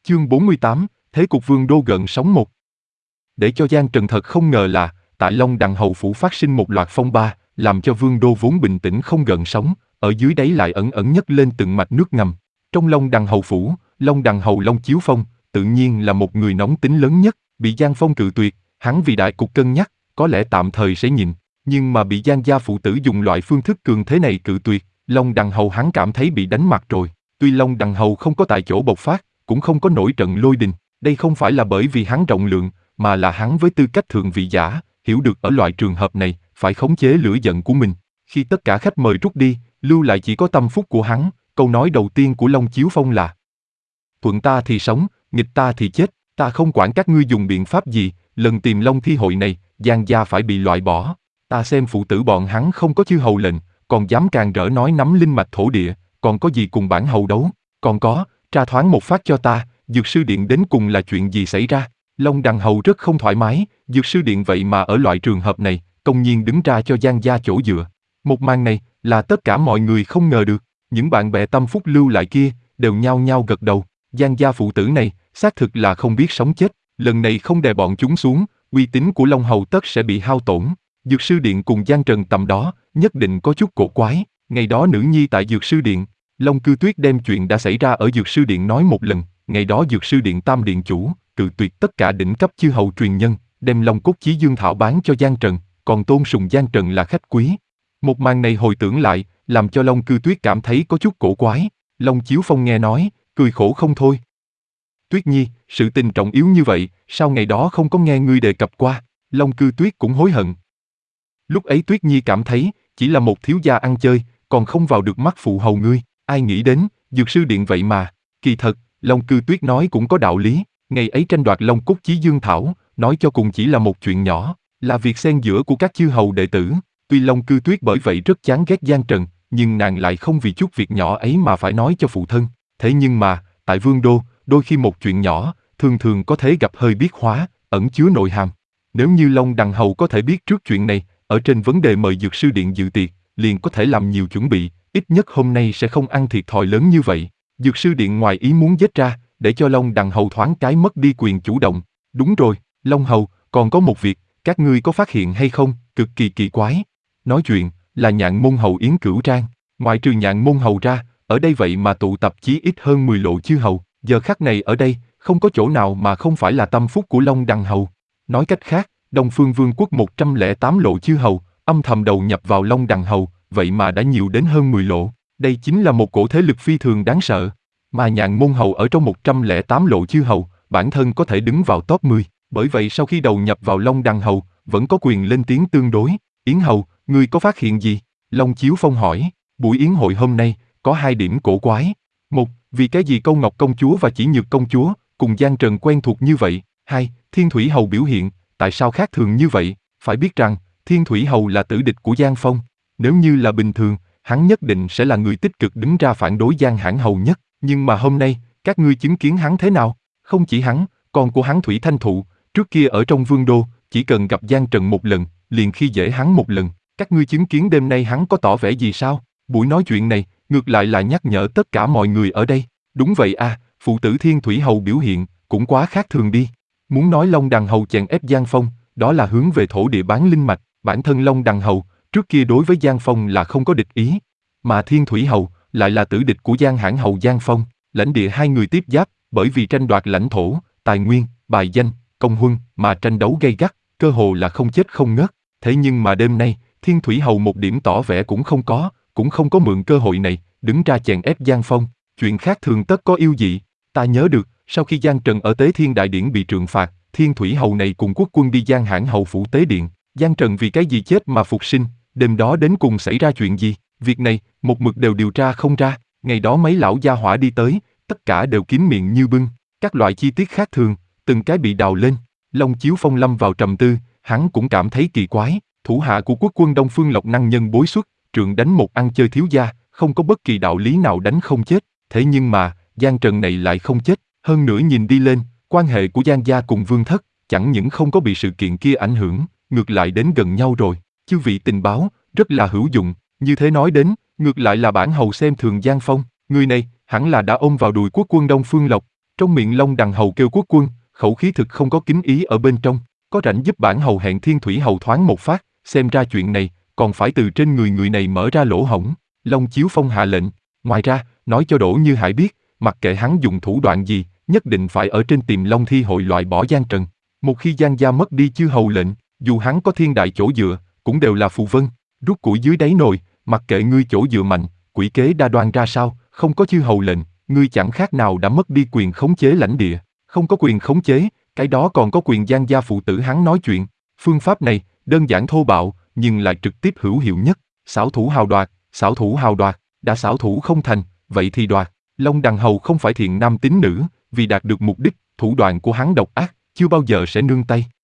Chương 48, Thế cục Vương đô gần sóng một. Để cho Giang Trần thật không ngờ là, tại Long Đằng Hầu Phủ phát sinh một loạt phong ba, làm cho Vương đô vốn bình tĩnh không gợn sóng, ở dưới đáy lại ẩn ẩn nhấc lên từng mạch nước ngầm. Trong Long Đằng Hầu Phủ, Long Đằng Hầu Long Chiếu Phong, tự nhiên là một người nóng tính lớn nhất, bị Giang Phong cự tuyệt, hắn vì đại cục cân nhắc, có lẽ tạm thời sẽ nhịn, nhưng mà bị Giang gia phụ tử dùng loại phương thức cường thế này cự tuyệt, Long Đằng Hầu hắn cảm thấy bị đánh mặt rồi. Tuy Long Đằng Hầu không có tại chỗ bộc phát, cũng không có nổi trận lôi đình, đây không phải là bởi vì hắn rộng lượng, mà là hắn với tư cách thượng vị giả, hiểu được ở loại trường hợp này, phải khống chế lửa giận của mình. Khi tất cả khách mời rút đi, lưu lại chỉ có tâm phúc của hắn, câu nói đầu tiên của Long Chiếu Phong là: thuận ta thì sống, nghịch ta thì chết, ta không quản các ngươi dùng biện pháp gì, lần tìm Long thi hội này, Giang gia phải bị loại bỏ. Ta xem phụ tử bọn hắn không có chư hầu lệnh, còn dám càng rỡ nói nắm linh mạch thổ địa, còn có gì cùng bản hầu đấu, còn có, tra thoáng một phát cho ta, Dược Sư Điện đến cùng là chuyện gì xảy ra. Long Đằng Hầu rất không thoải mái, Dược Sư Điện vậy mà ở loại trường hợp này, công nhiên đứng ra cho Giang gia chỗ dựa. Một màn này, là tất cả mọi người không ngờ được, những bạn bè tâm phúc lưu lại kia, đều nhao nhao gật đầu, Giang gia phụ tử này, xác thực là không biết sống chết, lần này không đè bọn chúng xuống, uy tín của Long Hầu tất sẽ bị hao tổn. Dược Sư Điện cùng Giang Trần tầm đó, nhất định có chút cổ quái, ngày đó nữ nhi tại Dược Sư Điện, Long Cư Tuyết đem chuyện đã xảy ra ở Dược Sư Điện nói một lần, ngày đó Dược Sư Điện tam điện chủ, cự tuyệt tất cả đỉnh cấp chư hầu truyền nhân, đem Long Cốt Chí Dương Thảo bán cho Giang Trần, còn tôn sùng Giang Trần là khách quý. Một màn này hồi tưởng lại, làm cho Long Cư Tuyết cảm thấy có chút cổ quái. Long Chiếu Phong nghe nói, cười khổ không thôi. Tuyết Nhi, sự tình trọng yếu như vậy, sao ngày đó không có nghe ngươi đề cập qua? Long Cư Tuyết cũng hối hận. Lúc ấy Tuyết Nhi cảm thấy, chỉ là một thiếu gia ăn chơi, còn không vào được mắt phụ hầu ngươi, ai nghĩ đến, Dược Sư Điện vậy mà. Kỳ thật, Long Cư Tuyết nói cũng có đạo lý, ngày ấy tranh đoạt Long Cốt Chí Dương Thảo, nói cho cùng chỉ là một chuyện nhỏ, là việc xen giữa của các chư hầu đệ tử. Tuy Long Cư Tuyết bởi vậy rất chán ghét Giang Trần, nhưng nàng lại không vì chút việc nhỏ ấy mà phải nói cho phụ thân. Thế nhưng mà, tại Vương đô, đôi khi một chuyện nhỏ, thường thường có thể gặp hơi biết hóa, ẩn chứa nội hàm. Nếu như Long Đằng Hầu có thể biết trước chuyện này, ở trên vấn đề mời Dược Sư Điện dự tiệc, liền có thể làm nhiều chuẩn bị, ít nhất hôm nay sẽ không ăn thiệt thòi lớn như vậy. Dược Sư Điện ngoài ý muốn giết ra, để cho Long Đằng Hầu thoáng cái mất đi quyền chủ động. Đúng rồi, Long Hầu, còn có một việc, các ngươi có phát hiện hay không, cực kỳ kỳ quái. Nói chuyện, là Nhạn Môn Hầu Yến Cửu Trang, ngoại trừ Nhạn Môn Hầu ra, ở đây vậy mà tụ tập chí ít hơn 10 lộ chư hầu, giờ khắc này ở đây, không có chỗ nào mà không phải là tâm phúc của Long Đằng Hầu. Nói cách khác, Đông Phương Vương quốc 108 lộ chư hầu, âm thầm đầu nhập vào Long Đằng Hầu, vậy mà đã nhiều đến hơn 10 lộ. Đây chính là một cổ thế lực phi thường đáng sợ. Mà Nhạn Môn Hầu ở trong 108 lộ chư hầu, bản thân có thể đứng vào top 10. Bởi vậy sau khi đầu nhập vào Long Đằng Hầu, vẫn có quyền lên tiếng tương đối. Yến Hầu, ngươi có phát hiện gì? Long Chiếu Phong hỏi. Buổi yến hội hôm nay, có hai điểm cổ quái. Một, vì cái gì Câu Ngọc Công Chúa và Chỉ Nhược Công Chúa, cùng Giang Trần quen thuộc như vậy? Hai, Thiên Thủy Hầu biểu hiện, tại sao khác thường như vậy? Phải biết rằng, Thiên Thủy Hầu là tử địch của Giang Phong. Nếu như là bình thường, hắn nhất định sẽ là người tích cực đứng ra phản đối Giang Hãn Hầu nhất. Nhưng mà hôm nay, các ngươi chứng kiến hắn thế nào? Không chỉ hắn, con của hắn Thủy Thanh Thụ, trước kia ở trong Vương đô, chỉ cần gặp Giang Trần một lần, liền khi dễ hắn một lần. Các ngươi chứng kiến đêm nay hắn có tỏ vẻ gì sao? Buổi nói chuyện này, ngược lại là nhắc nhở tất cả mọi người ở đây. Đúng vậy à, phụ tử Thiên Thủy Hầu biểu hiện, cũng quá khác thường đi. Muốn nói Long Đằng Hầu chèn ép Giang Phong, đó là hướng về thổ địa bán linh mạch. Bản thân Long Đằng Hầu, trước kia đối với Giang Phong là không có địch ý. Mà Thiên Thủy Hầu, lại là tử địch của Giang Hãn Hầu Giang Phong. Lãnh địa hai người tiếp giáp, bởi vì tranh đoạt lãnh thổ, tài nguyên, bài danh, công huân mà tranh đấu gay gắt, cơ hồ là không chết không ngớt. Thế nhưng mà đêm nay, Thiên Thủy Hầu một điểm tỏ vẻ cũng không có mượn cơ hội này, đứng ra chèn ép Giang Phong. Chuyện khác thường tất có yêu dị. Ta nhớ được, sau khi Giang Trần ở Tế Thiên Đại Điển bị trừng phạt, Thiên Thủy Hầu này cùng quốc quân đi Giang Hãn Hầu phủ tế điện. Giang Trần vì cái gì chết mà phục sinh, đêm đó đến cùng xảy ra chuyện gì? Việc này, một mực đều điều tra không ra. Ngày đó mấy lão gia hỏa đi tới, tất cả đều kín miệng như bưng. Các loại chi tiết khác thường, từng cái bị đào lên. Long Chiếu Phong lâm vào trầm tư, hắn cũng cảm thấy kỳ quái. Thủ hạ của quốc quân Đông Phương Lộc năng nhân bối xuất, trượng đánh một ăn chơi thiếu gia, không có bất kỳ đạo lý nào đánh không chết. Thế nhưng mà, Giang Trần này lại không chết. Hơn nữa nhìn đi lên, quan hệ của Giang gia cùng Vương Thất, chẳng những không có bị sự kiện kia ảnh hưởng, ngược lại đến gần nhau rồi. Chư vị tình báo, rất là hữu dụng. Như thế nói đến, ngược lại là bản hầu xem thường Giang Phong. Người này, hẳn là đã ôm vào đùi quốc quân Đông Phương Lộc. Trong miệng Long Đằng Hầu kêu quốc quân, khẩu khí thực không có kính ý ở bên trong. Có rảnh giúp bản hầu hẹn Thiên Thủy Hầu thoáng một phát, xem ra chuyện này, còn phải từ trên người này mở ra lỗ hổng. Long Chiếu Phong hạ lệnh. Ngoài ra, nói cho Đỗ Như Hải biết, mặc kệ hắn dùng thủ đoạn gì, nhất định phải ở trên Tiềm Long Thi hội loại bỏ Giang Trần. Một khi Giang gia mất đi chư hầu lệnh, dù hắn có thiên đại chỗ dựa, cũng đều là phù vân. Rút củi dưới đáy nồi, mặc kệ ngươi chỗ dựa mạnh, quỷ kế đa đoan ra sao, không có chư hầu lệnh, ngươi chẳng khác nào đã mất đi quyền khống chế lãnh địa. Không có quyền khống chế, cái đó còn có quyền Giang gia phụ tử hắn nói chuyện. Phương pháp này, đơn giản thô bạo, nhưng lại trực tiếp hữu hiệu nhất. Xảo thủ hào đoạt, xảo thủ hào đoạt, đã xảo thủ không thành, vậy thì đoạt. Long Đằng Hầu không phải thiện nam tín nữ, vì đạt được mục đích, thủ đoạn của hắn độc ác, chưa bao giờ sẽ nương tay.